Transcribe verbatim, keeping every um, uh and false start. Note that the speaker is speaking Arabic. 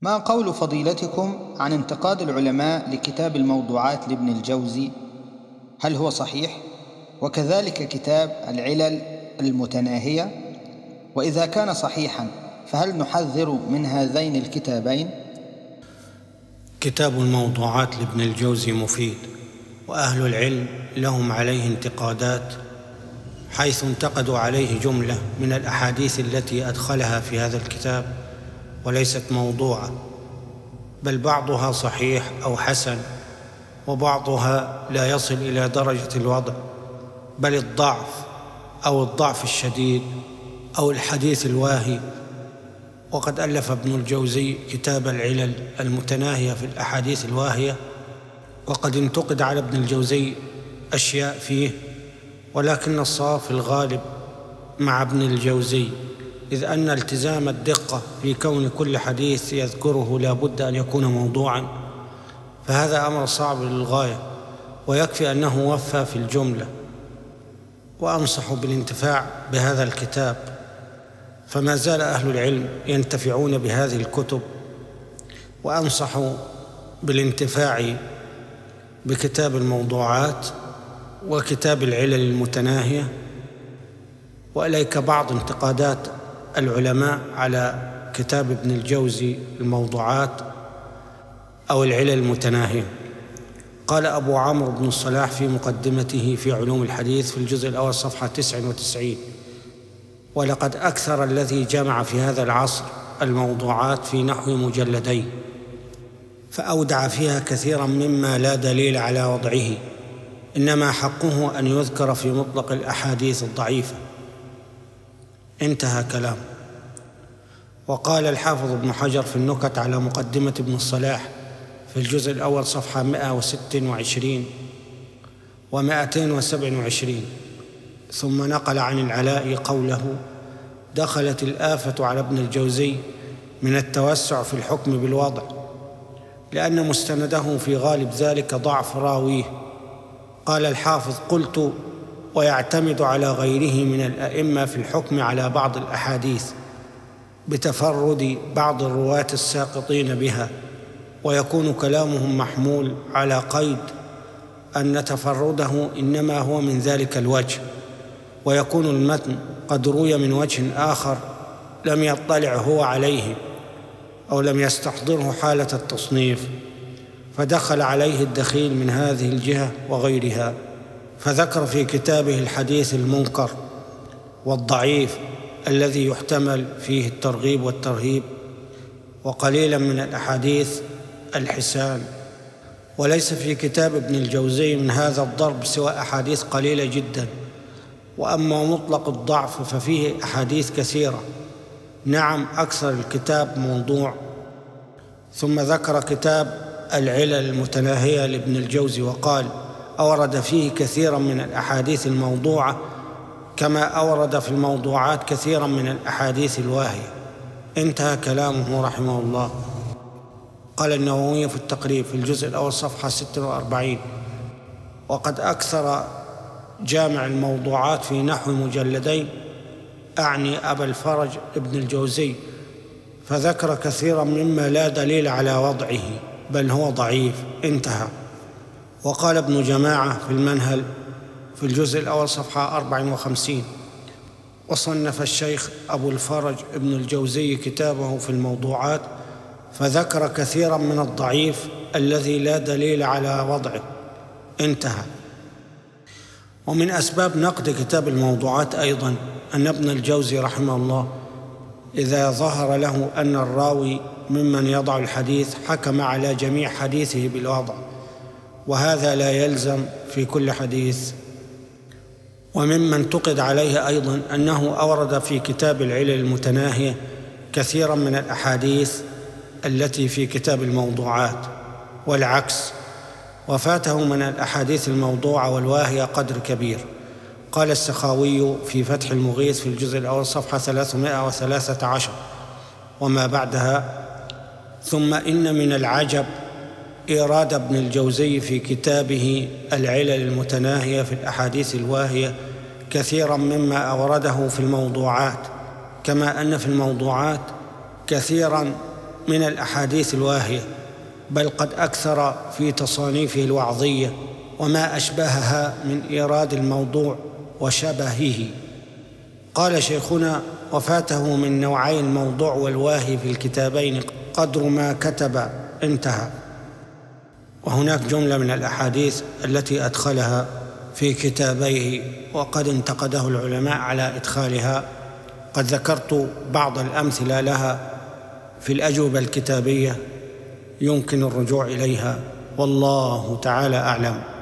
ما قول فضيلتكم عن انتقاد العلماء لكتاب الموضوعات لابن الجوزي؟ هل هو صحيح؟ وكذلك كتاب العلل المتناهية؟ وإذا كان صحيحا فهل نحذر من هذين الكتابين؟ كتاب الموضوعات لابن الجوزي مفيد، وأهل العلم لهم عليه انتقادات، حيث انتقدوا عليه جملة من الأحاديث التي أدخلها في هذا الكتاب وليست موضوعة، بل بعضها صحيح أو حسن، وبعضها لا يصل إلى درجة الوضع بل الضعف أو الضعف الشديد أو الحديث الواهي. وقد ألف ابن الجوزي كتاب العلل المتناهية في الأحاديث الواهية، وقد انتقد على ابن الجوزي أشياء فيه، ولكن الصواب في الغالب مع ابن الجوزي، إذ أن التزام الدقة في كون كل حديث يذكره لا بد أن يكون موضوعا، فهذا أمر صعب للغاية، ويكفي أنه وفى في الجملة. وأنصح بالانتفاع بهذا الكتاب، فما زال أهل العلم ينتفعون بهذه الكتب، وأنصح بالانتفاع بكتاب الموضوعات وكتاب العلل المتناهية. وإليك بعض انتقادات العلماء على كتاب ابن الجوزي الموضوعات أو العلل المتناهية. قال أبو عمرو بن الصلاح في مقدمته في علوم الحديث في الجزء الأول صفحة تسعة وتسعين: ولقد أكثر الذي جمع في هذا العصر الموضوعات في نحو مجلدين، فأودع فيها كثيرا مما لا دليل على وضعه، إنما حقه أن يذكر في مطلق الأحاديث الضعيفة. انتهى كلام. وقال الحافظ ابن حجر في النكت على مقدمة ابن الصلاح في الجزء الأول صفحة مئة وستة وعشرين ومئتين وسبعة وعشرين: ثم نقل عن العلاء قوله: دخلت الآفة على ابن الجوزي من التوسع في الحكم بالوضع، لأن مستنده في غالب ذلك ضعف راويه. قال الحافظ: قلت: ويعتمد على غيره من الأئمة في الحكم على بعض الأحاديث بتفرد بعض الرواة الساقطين بها، ويكون كلامهم محمول على قيد أن تفرده إنما هو من ذلك الوجه، ويكون المتن قد روي من وجه آخر لم يطلع هو عليه أو لم يستحضره حالة التصنيف، فدخل عليه الدخيل من هذه الجهة وغيرها. فذكر في كتابه الحديث المنكر والضعيف الذي يحتمل فيه الترغيب والترهيب، وقليلا من الأحاديث الحسان. وليس في كتاب ابن الجوزي من هذا الضرب سوى أحاديث قليلة جدا. وأما مطلق الضعف ففيه أحاديث كثيرة، نعم أكثر الكتاب موضوع. ثم ذكر كتاب العلل المتناهية لابن الجوزي وقال: أورد فيه كثيرا من الأحاديث الموضوعة، كما أورد في الموضوعات كثيرا من الأحاديث الواهية. انتهى كلامه رحمه الله. قال النووي في التقريب في الجزء الأول صفحة ستة وأربعين: وقد أكثر جامع الموضوعات في نحو مجلدين، أعني أبا الفرج ابن الجوزي، فذكر كثيرا مما لا دليل على وضعه بل هو ضعيف. انتهى. وقال ابن جماعة في المنهل في الجزء الأول صفحة أربعة وخمسين: وصنف الشيخ أبو الفرج ابن الجوزي كتابه في الموضوعات، فذكر كثيرا من الضعيف الذي لا دليل على وضعه. انتهى. ومن أسباب نقد كتاب الموضوعات أيضا أن ابن الجوزي رحمه الله إذا ظهر له أن الراوي ممن يضع الحديث حكم على جميع حديثه بالوضع، وهذا لا يلزم في كل حديث. وممن انتقد عليه أيضا أنه أورد في كتاب العلل المتناهية كثيرا من الأحاديث التي في كتاب الموضوعات، والعكس، وفاته من الأحاديث الموضوعة والواهية قدر كبير. قال السخاوي في فتح المغيث في الجزء الأول صفحة ثلاثمائة وثلاثة عشر وما بعدها: ثم إن من العجب إيراد ابن الجوزي في كتابه العلل المتناهية في الأحاديث الواهية كثيرا مما أورده في الموضوعات، كما أن في الموضوعات كثيرا من الأحاديث الواهية، بل قد أكثر في تصانيفه الوعظية وما أشبهها من إيراد الموضوع وشبهه. قال شيخنا: وفاته من نوعي الموضوع والواهي في الكتابين قدر ما كتب، انتهى. وهناك جملة من الأحاديث التي أدخلها في كتابيه وقد انتقده العلماء على إدخالها، قد ذكرت بعض الأمثلة لها في الأجوبة الكتابية، يمكن الرجوع إليها، والله تعالى أعلم.